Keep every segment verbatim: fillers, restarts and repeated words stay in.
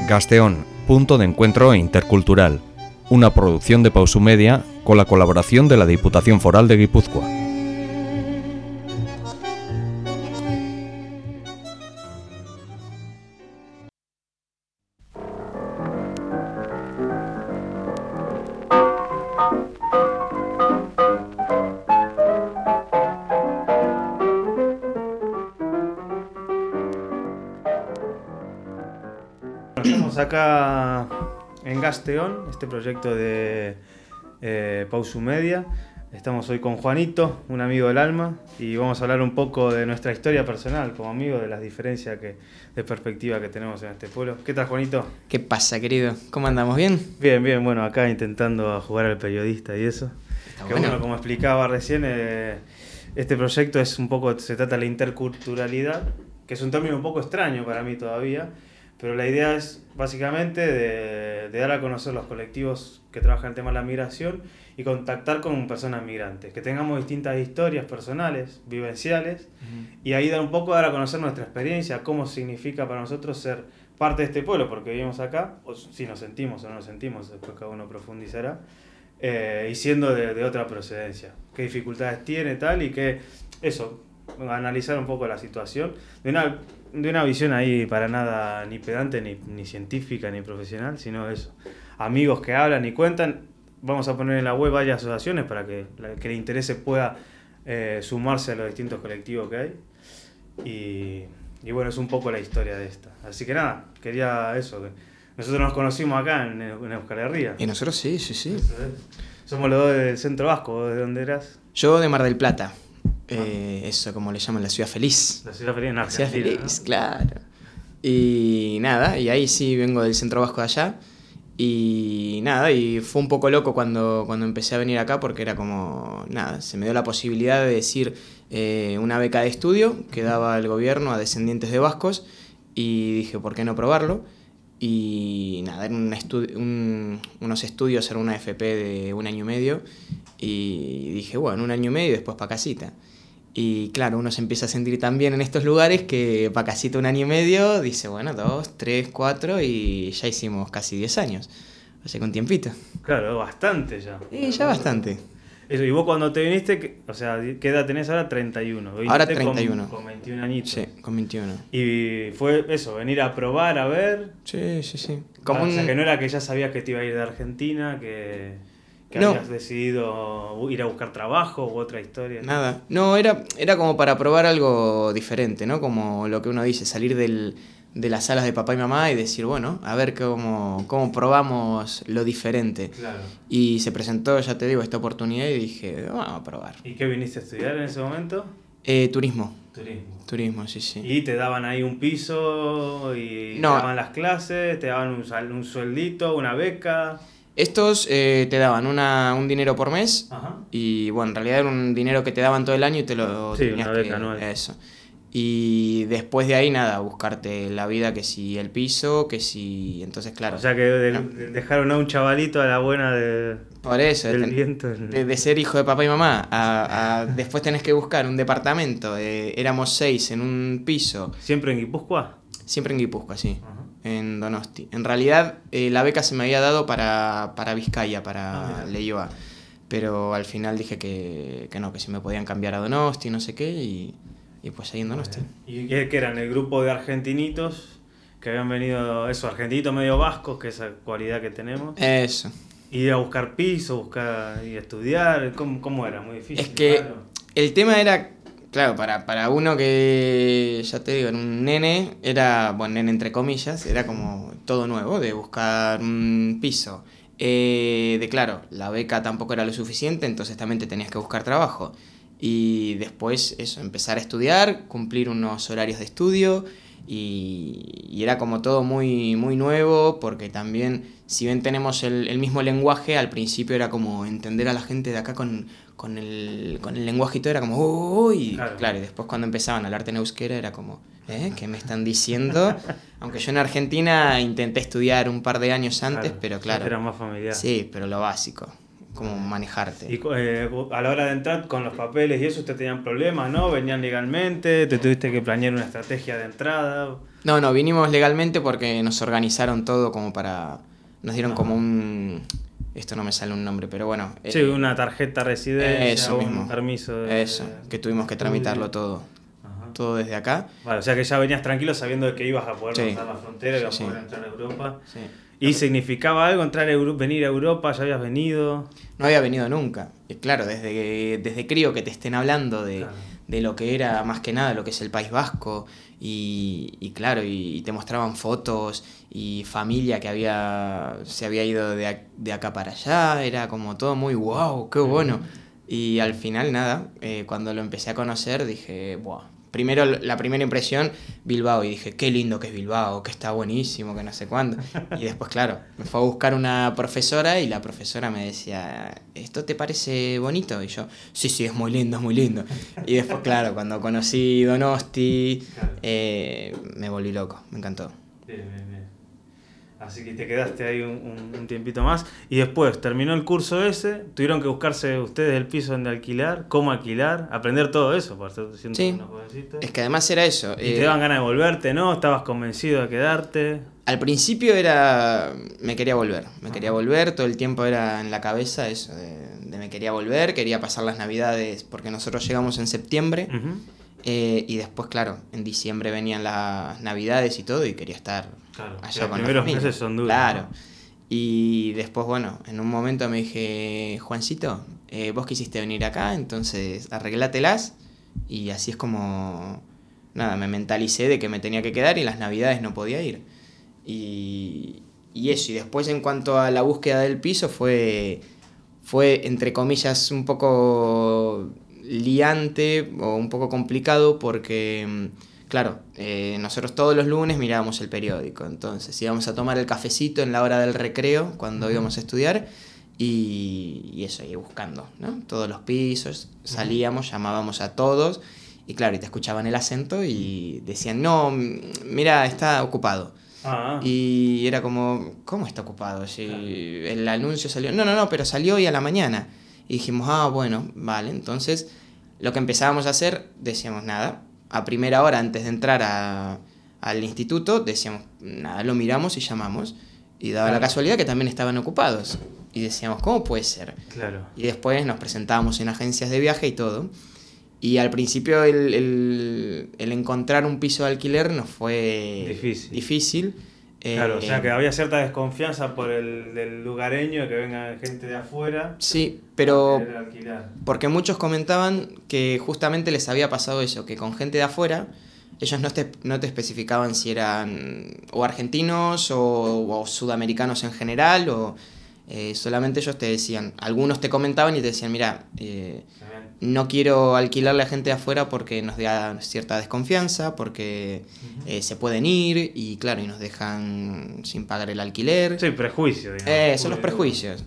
Gasteón, punto de encuentro intercultural. Una producción de Pausu Media con la colaboración de la Diputación Foral de Guipúzcoa. Estamos acá en Gasteón, este proyecto de eh, Pausu Media. Estamos hoy con Juanito, un amigo del alma, y vamos a hablar un poco de nuestra historia personal como amigo, de las diferencias que, de perspectiva que tenemos en este pueblo. ¿Qué tal, Juanito? ¿Qué pasa, querido? ¿Cómo andamos? ¿Bien? Bien, bien, bueno, acá intentando jugar al periodista y eso. Está que bueno. bueno, como explicaba recién, eh, este proyecto es un poco, se trata de la interculturalidad, que es un término un poco extraño para mí todavía. Pero la idea es básicamente de, de dar a conocer los colectivos que trabajan el tema de la migración y contactar con personas migrantes, que tengamos distintas historias personales, vivenciales, uh-huh. y ahí dar un poco, dar a conocer nuestra experiencia, cómo significa para nosotros ser parte de este pueblo, porque vivimos acá, o si nos sentimos o no nos sentimos, después cada uno profundizará, eh, y siendo de, de otra procedencia, qué dificultades tiene tal y que, eso, analizar un poco la situación de una, de una visión ahí para nada ni pedante, ni, ni científica, ni profesional, sino eso, amigos que hablan y cuentan. Vamos a poner en la web varias asociaciones para que la que le interese pueda eh, sumarse a los distintos colectivos que hay y, y bueno, es un poco la historia de esta, así que nada, quería eso, que nosotros nos conocimos acá en, en Euskal Herria. Y nosotros sí, sí, sí. Somos los dos del Centro Vasco. ¿De dónde eras? Yo de Mar del Plata. Eh, eso, como le llaman, la ciudad feliz. La ciudad feliz en Argentina. La ciudad feliz, ¿no? claro. Y nada, y ahí sí vengo del Centro Vasco de allá. Y nada, y fue un poco loco cuando, cuando empecé a venir acá porque era como, nada, se me dio la posibilidad de decir eh, una beca de estudio que daba el gobierno a descendientes de vascos y dije, ¿por qué no probarlo? Y nada, eran un estu- un, unos estudios, era una F P de un año y medio y dije, bueno, un año y medio y después pa' casita. Y claro, uno se empieza a sentir tan bien en estos lugares que pa' casita un año y medio, dice, bueno, dos, tres, cuatro y ya hicimos casi diez años. O sea, con tiempito. Claro, bastante ya. Y ya bastante. Eso, y vos cuando te viniste, o sea, ¿qué edad tenés ahora? treinta y uno. Ahora treinta y uno. Con, con veintiún añitos. Sí, con veintiuno. Y fue eso, venir a probar, a ver. Sí, sí, sí. Como Como o sea, un... que no era que ya sabías que te iba a ir de Argentina, que, que no. habías decidido ir a buscar trabajo u otra historia. Nada. No, era, era como para probar algo diferente, ¿no? Como lo que uno dice, salir del, de las salas de papá y mamá y decir, bueno, a ver cómo, cómo probamos lo diferente. Claro. Y se presentó, ya te digo, esta oportunidad y dije, vamos a probar. ¿Y qué viniste a estudiar en ese momento? Eh, turismo. Turismo. Turismo, sí, sí. Y te daban ahí un piso y no. te daban las clases, te daban un, un sueldito, una beca. Estos eh, te daban una, un dinero por mes. Ajá. Y bueno, en realidad era un dinero que te daban todo el año y te lo sí, tenías una beca que, anual. Eso. Y después de ahí nada, buscarte la vida, que si el piso, que si... Entonces, claro. O sea que de, no. de dejaron a un chavalito a la buena de, Por eso, del de, viento. De, de ser hijo de papá y mamá a, a después tenés que buscar un departamento. Eh, éramos seis en un piso. ¿Siempre en Guipúzcoa? Siempre en Guipúzcoa, sí. Ajá. En Donosti. En realidad, eh, la beca se me había dado para, para Vizcaya, para ah, Leioa. Pero al final dije que, que no, que si me podían cambiar a Donosti, no sé qué, y, y pues ahí en Donosti. ¿Y qué eran? El grupo de argentinitos que habían venido, eso, argentinitos medio vascos, que es esa cualidad que tenemos. Eso. Ir a buscar piso, buscar y estudiar, ¿cómo, cómo era? Muy difícil. Es que claro. El tema era, claro, para, para uno que, ya te digo, era un nene, era, bueno, nene entre comillas, era como todo nuevo, de buscar un piso. Eh, de claro, la beca tampoco era lo suficiente, entonces también te tenías que buscar trabajo. Y después eso, empezar a estudiar, cumplir unos horarios de estudio y, y era como todo muy, muy nuevo porque también, si bien tenemos el, el mismo lenguaje, al principio era como entender a la gente de acá con, con, el, con el lenguaje y todo, era como oh, y claro. claro, y después cuando empezaban a hablarte en euskera era como ¿eh? ¿Qué me están diciendo? Aunque yo en Argentina intenté estudiar un par de años antes, claro, pero claro. Era más familiar. Sí, pero lo básico. Cómo manejarte. Y eh, a la hora de entrar con los papeles y eso, ¿ustedes tenían problemas, no? ¿Venían legalmente? ¿Te tuviste que planear una estrategia de entrada? No, no, vinimos legalmente porque nos organizaron todo como para... Nos dieron como un... Esto no me sale un nombre, pero bueno. Sí, eh, una tarjeta residencia, eso un mismo. permiso de... Eso, que tuvimos que tramitarlo todo. Ajá. Todo desde acá. Vale, o sea que ya venías tranquilo sabiendo que ibas a poder Sí. pasar la frontera, que ibas Sí, a sí. poder entrar a Europa. Sí. ¿Y significaba algo entrar a Euro- venir a Europa? ¿Ya habías venido? No había venido nunca. Y claro, desde, que- desde crío que te estén hablando de, Claro. de lo que era más que nada lo que es el País Vasco. Y, y claro, y, y te mostraban fotos y familia que había se había ido de, ac- de acá para allá. Era como todo muy wow, qué bueno. Y al final nada, eh, cuando lo empecé a conocer dije, wow. Primero, la primera impresión, Bilbao, y dije, qué lindo que es Bilbao, que está buenísimo, que no sé cuándo. Y después, claro, me fue a buscar una profesora y la profesora me decía, ¿esto te parece bonito? Y yo, sí, sí, es muy lindo, es muy lindo. Y después, claro, cuando conocí Donosti, Claro. eh, me volví loco, me encantó. Bien, bien, bien. Así que te quedaste ahí un, un- un tiempito más. Y después, terminó el curso ese, tuvieron que buscarse ustedes el piso donde alquilar, cómo alquilar, aprender todo eso, para ser siendo Sí. una jovencita. Es que además era eso. Y eh, te daban ganas de volverte, ¿no? ¿Estabas convencido de quedarte? Al principio era. Me quería volver. Me quería volver. Todo el tiempo era en la cabeza eso de, de me quería volver. Quería pasar las navidades. Porque nosotros llegamos en septiembre. Ujú. eh, y después, claro, en diciembre venían las navidades y todo. Y quería estar Claro, allá los con la primeros familia. meses son duros. Claro. ¿no? Y después, bueno, en un momento me dije, Juancito, eh, vos quisiste venir acá, entonces arreglátelas. Y así es como. Nada, me mentalicé de que me tenía que quedar y las navidades no podía ir. Y, y eso, y después en cuanto a la búsqueda del piso fue, fue entre comillas un poco liante o un poco complicado porque, claro, eh, nosotros todos los lunes mirábamos el periódico, entonces íbamos a tomar el cafecito en la hora del recreo cuando íbamos a estudiar y, y eso, y buscando, ¿no? Todos los pisos, salíamos, llamábamos a todos y claro, y te escuchaban el acento y decían, no, mira, está ocupado. Ah, Y era como, ¿cómo está ocupado? Si el anuncio salió. No, no, no, pero salió hoy a la mañana. Y dijimos, ah, bueno, vale. Entonces, lo que empezábamos a hacer, decíamos nada. A primera hora, antes de entrar a, al instituto, decíamos, nada, lo miramos y llamamos. Y daba Claro. la casualidad que también estaban ocupados. Y decíamos, ¿cómo puede ser? claro. Y después nos presentábamos en agencias de viaje y todo. Y al principio el, el, el encontrar un piso de alquiler nos fue Difícil. difícil. Claro, o sea Eh, que había cierta desconfianza por el del lugareño, que venga gente de afuera. Sí, pero a querer alquilar. porque muchos comentaban que justamente les había pasado eso, que con gente de afuera ellos no te, no te especificaban si eran o argentinos o, o sudamericanos en general, o eh, solamente ellos te decían, algunos te comentaban y te decían, mira, eh, no quiero alquilarle a gente de afuera porque nos da cierta desconfianza, porque eh, se pueden ir y claro, y nos dejan sin pagar el alquiler. Sí, prejuicio, digamos. Eh, son los Uy, prejuicios.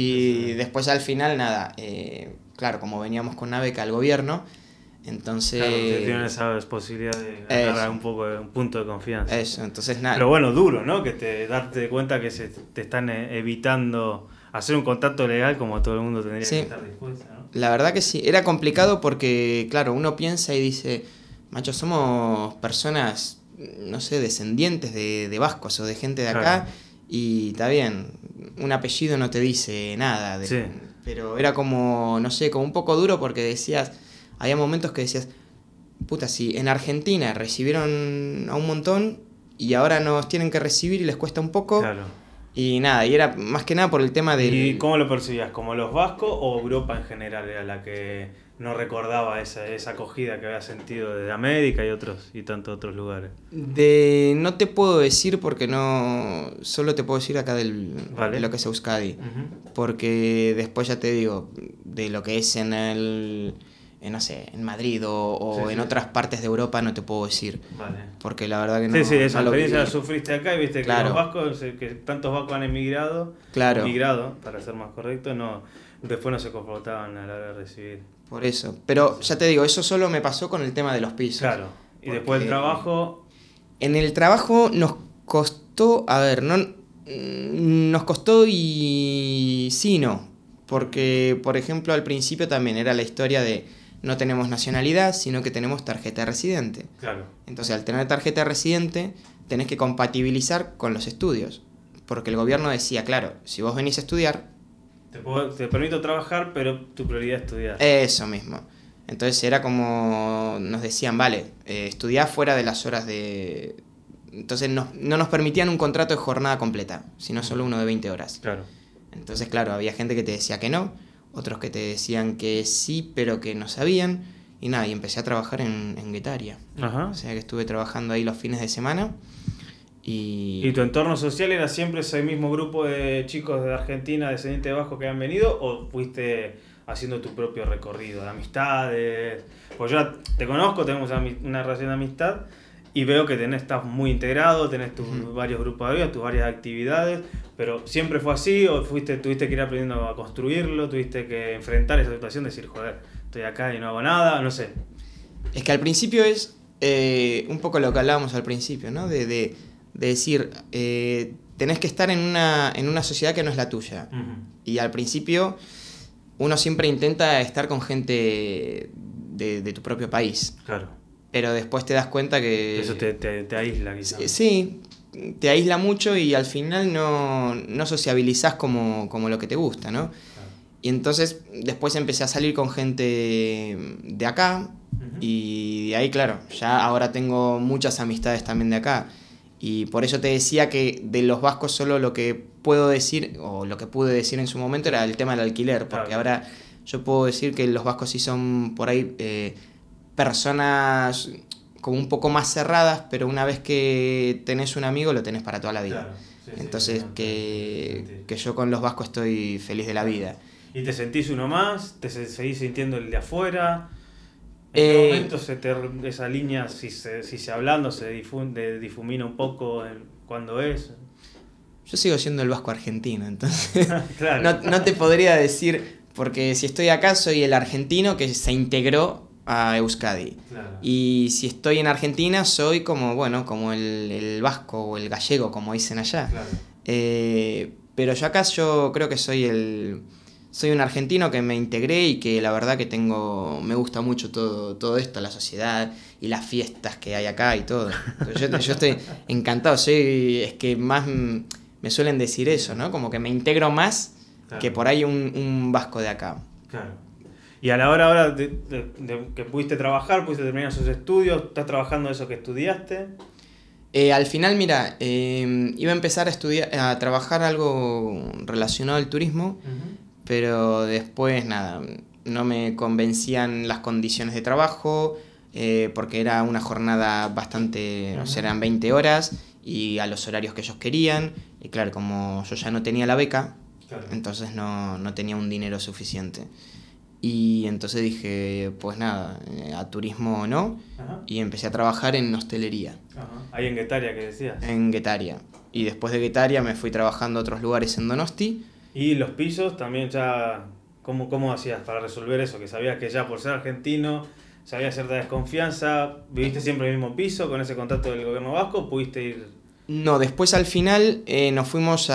Y después al final, nada, eh, claro, como veníamos con una beca al gobierno, entonces... Claro, ustedes tienen esa posibilidad de ganar Eso. un poco de, un punto de confianza. Eso, entonces nada. Pero bueno, duro, ¿no? Que te darte cuenta que se te están eh, evitando hacer un contacto legal como todo el mundo tendría Sí. que estar dispuesto, ¿no? La verdad que sí, era complicado porque, claro, uno piensa y dice, macho, somos personas, no sé, descendientes de, de vascos o de gente de acá, Claro. y está bien, un apellido no te dice nada, de- Sí. pero era como, no sé, como un poco duro porque decías, había momentos que decías, puta, si en Argentina recibieron a un montón y ahora nos tienen que recibir y les cuesta un poco, Claro. y nada, y era más que nada por el tema del... ¿Y cómo lo percibías? ¿Como los vascos o Europa en general era la que no recordaba esa, esa acogida que había sentido desde América y otros y tantos otros lugares? De no te puedo decir porque no, solo te puedo decir acá del, Vale. de lo que es Euskadi, Ujú. porque después ya te digo, de lo que es en el, en, no sé, en Madrid o, o Sí, en sí. otras partes de Europa no te puedo decir, Vale. porque la verdad que no. Sí, sí, esa no lo experiencia la viví. sufriste acá y viste Claro. que los vascos, eh, que tantos vascos han emigrado, Claro. emigrado, para ser más correcto, no, después no se comportaban a la hora de recibir. Por eso, pero ya te digo, eso solo me pasó con el tema de los pisos. Claro. Y Porque- después el trabajo, En el trabajo nos costó, a ver, no mm, nos costó y sí, no, porque por ejemplo al principio también era la historia de no tenemos nacionalidad, sino que tenemos tarjeta de residente. Claro. Entonces, al tener tarjeta de residente, tenés que compatibilizar con los estudios. Porque el gobierno decía, claro, si vos venís a estudiar... Te, puedo, te permito trabajar, pero tu prioridad es estudiar. Eso mismo. Entonces era como nos decían, vale, eh, estudiá fuera de las horas de... Entonces no, no nos permitían un contrato de jornada completa, sino solo uno de veinte horas. Claro. Entonces, claro, había gente que te decía que no, otros que te decían que sí, pero que no sabían. Y nada, y empecé a trabajar en, en Guetaria. Ajá. O sea que estuve trabajando ahí los fines de semana. Y... ¿Y tu entorno social era siempre ese mismo grupo de chicos de Argentina, descendientes de Vasco, que han venido? ¿O fuiste haciendo tu propio recorrido de amistades? Pues yo te conozco, tenemos una relación de amistad y veo que tenés, estás muy integrado, tenés tus uh-huh. varios grupos de vida, tus varias actividades, pero ¿siempre fue así o fuiste, tuviste que ir aprendiendo a construirlo, tuviste que enfrentar esa situación, decir, joder, estoy acá y no hago nada, no sé? Es que al principio es eh, un poco lo que hablábamos al principio, ¿no? De, de, de decir, eh, tenés que estar en una, en una sociedad que no es la tuya. Uh-huh. Y al principio uno siempre intenta estar con gente de, de tu propio país. Claro. Pero después te das cuenta que... Eso te, te, te aísla, quizás. Sí, te aísla mucho y al final no, no sociabilizás como, como lo que te gusta, ¿no? Claro. Y entonces después empecé a salir con gente de acá, uh-huh. y de ahí, claro, ya ahora tengo muchas amistades también de acá. Y por eso te decía que de los vascos solo lo que puedo decir, o lo que pude decir en su momento, era el tema del alquiler, porque claro. ahora yo puedo decir que los vascos sí son por ahí... Eh, personas como un poco más cerradas, pero una vez que tenés un amigo lo tenés para toda la vida. Claro, sí, Entonces sí, no, que, sí, sí. que yo con los vascos estoy feliz de la vida. ¿Y te sentís uno más? ¿Te seguís sintiendo el de afuera? ¿En eh, qué momento se te, esa línea, si se, si se hablando, se difunde, difumina un poco en, cuando es? Yo sigo siendo el vasco argentino, entonces claro. no, no te podría decir, porque si estoy acá soy el argentino que se integró a Euskadi. Claro. Y si estoy en Argentina soy como, bueno, como el, el vasco o el gallego, como dicen allá. Claro. Eh, pero yo acá yo creo que soy el soy un argentino que me integré y que la verdad que tengo me gusta mucho todo, todo esto, la sociedad y las fiestas que hay acá y todo. Yo, yo estoy encantado, soy, es que más me suelen decir eso, ¿no? Como que me integro más claro. que por ahí un, un vasco de acá. Claro. Y a la hora ahora de, de, de que pudiste trabajar, pudiste terminar sus estudios, ¿estás trabajando eso que estudiaste? Eh, al final, mira, eh, iba a empezar a estudiar, a trabajar algo relacionado al turismo, uh-huh. pero después, nada, no me convencían las condiciones de trabajo, eh, porque era una jornada bastante, uh-huh. o sea, eran veinte horas, y a los horarios que ellos querían, y claro, como yo ya no tenía la beca, claro. entonces no, no tenía un dinero suficiente. Y entonces dije, pues nada, a turismo no, Ajá. y empecé a trabajar en hostelería. Ajá. Ahí en Guetaria, ¿qué decías? En Guetaria. Y después de Guetaria me fui trabajando a otros lugares en Donosti. ¿Y los pisos también ya, cómo, cómo hacías para resolver eso? Que sabías que ya por ser argentino, sabías cierta desconfianza, ¿viviste siempre en el mismo piso con ese contacto del gobierno vasco o pudiste ir...? No, después al final eh, nos fuimos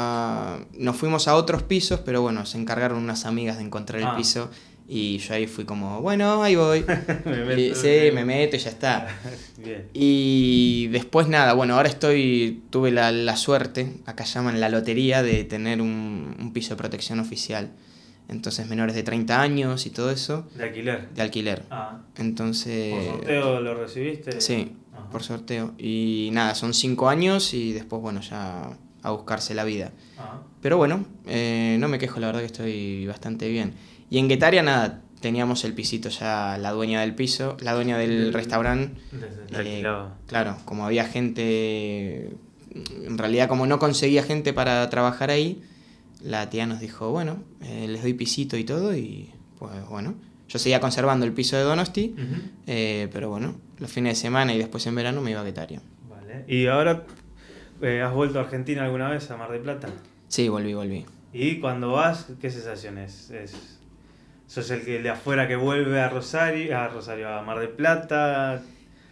a nos fuimos a otros pisos, pero bueno, se encargaron unas amigas de encontrar el ah. piso y yo ahí fui como, bueno, ahí voy. me meto, y, sí, me meto y ya está. Bien. Y después nada, bueno, ahora estoy, tuve la, la suerte, acá llaman la lotería, de tener un, un piso de protección oficial. Entonces menores de treinta años y todo eso. ¿De alquiler? De alquiler. Ah. Entonces... ¿Por sorteo lo recibiste? Sí. Ajá. Por sorteo. Y nada, son cinco años y después, bueno, ya a buscarse la vida. Ajá. Pero bueno, eh, no me quejo, la verdad que estoy bastante bien. Y en Guetaria, nada, teníamos el pisito ya, la dueña del piso, la dueña del de, restaurante. Eh, claro, como había gente, en realidad como no conseguía gente para trabajar ahí, la tía nos dijo, bueno, eh, les doy pisito y todo y pues bueno... Yo seguía conservando el piso de Donosti, uh-huh. eh, pero bueno, los fines de semana y después en verano me iba a Guetaria. Vale. ¿Y ahora eh, has vuelto a Argentina alguna vez, a Mar del Plata? Sí, volví, volví. ¿Y cuando vas, qué sensación es? es ¿Sos el que de afuera que vuelve a Rosario, a Rosario, a Mar del Plata?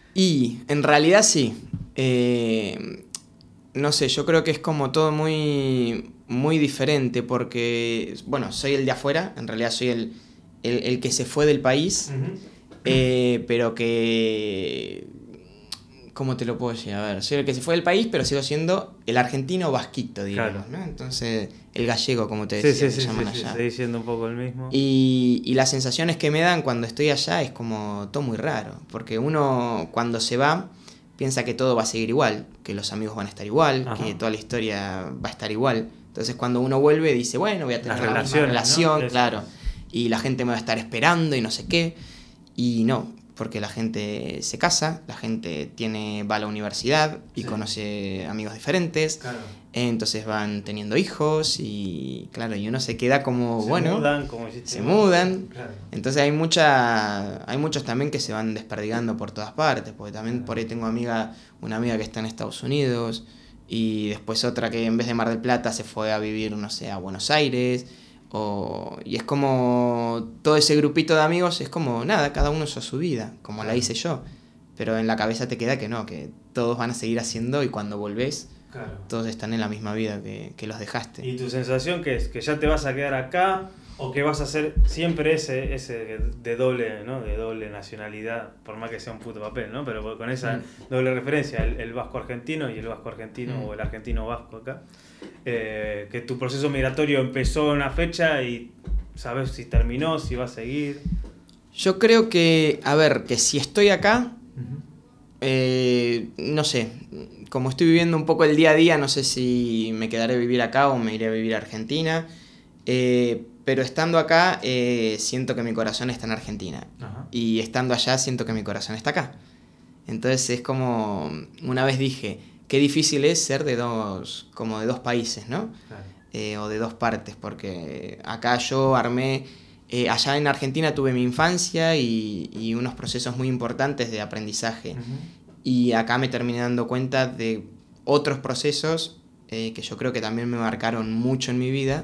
Y en realidad sí. Eh, no sé, yo creo que es como todo muy, muy diferente porque, bueno, soy el de afuera, en realidad soy el... el, el que se fue del país, uh-huh. eh, pero que... ¿Cómo te lo puedo decir? A ver, soy el que se fue del país, pero sigo siendo el argentino vasquito, digamos, claro. ¿no? Entonces, el gallego, como te decía, sí, sí, se sí, llaman sí, allá. Sí, seguís siendo un poco el mismo. Y, y las sensaciones que me dan cuando estoy allá es como todo muy raro, porque uno cuando se va piensa que todo va a seguir igual, que los amigos van a estar igual, Ajá. que toda la historia va a estar igual. Entonces, cuando uno vuelve dice, bueno, voy a tener la misma relación, ¿no? Claro, y la gente me va a estar esperando y no sé qué, y no. Porque la gente se casa, la gente tiene, va a la universidad y sí. conoce amigos diferentes, claro. entonces van teniendo hijos y claro, y uno se queda como, se bueno, mudan, como se mudan, claro. entonces hay mucha, hay muchos también que se van desperdigando por todas partes, porque también por ahí tengo amiga, una amiga que está en Estados Unidos y después otra que en vez de Mar del Plata se fue a vivir, no sé, a Buenos Aires. O, y es como todo ese grupito de amigos es como nada, cada uno hizo su vida, como claro. la hice yo, pero en la cabeza te queda que no, que todos van a seguir haciendo y cuando volvés claro. todos están en la misma vida que, que los dejaste. ¿Y tu sensación que es? ¿Que ya te vas a quedar acá o que vas a hacer siempre ese, ese de doble, ¿no? de doble nacionalidad, por más que sea un puto papel, ¿no? Pero con esa mm. doble referencia, el, el vasco argentino y el vasco argentino mm. o el argentino vasco acá? Eh, que tu proceso migratorio empezó en una fecha y sabes si terminó, si va a seguir. Yo creo que, a ver, que si estoy acá, uh-huh. eh, no sé, como estoy viviendo un poco el día a día, no sé si me quedaré a vivir acá o me iré a vivir a Argentina, eh, pero estando acá eh, siento que mi corazón está en Argentina uh-huh. y estando allá siento que mi corazón está acá. Entonces es como, una vez dije, qué difícil es ser de dos, como de dos países, ¿no? Claro. Eh, o de dos partes, porque acá yo armé, eh, allá en Argentina tuve mi infancia y, y unos procesos muy importantes de aprendizaje. Uh-huh. Y acá me terminé dando cuenta de otros procesos eh, que yo creo que también me marcaron mucho en mi vida.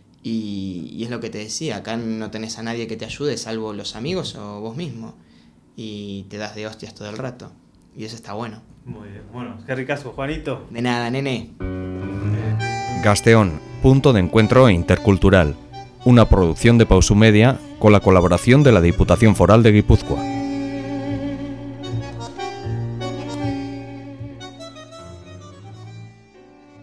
Y, y es lo que te decía, acá no tenés a nadie que te ayude, salvo los amigos o vos mismo. Y te das de hostias todo el rato. Y eso está bueno. Muy bien, bueno, qué ricazo, Juanito. De nada, nene. Gazteon, punto de encuentro intercultural. Una producción de Pausu Media con la colaboración de la Diputación Foral de Guipúzcoa.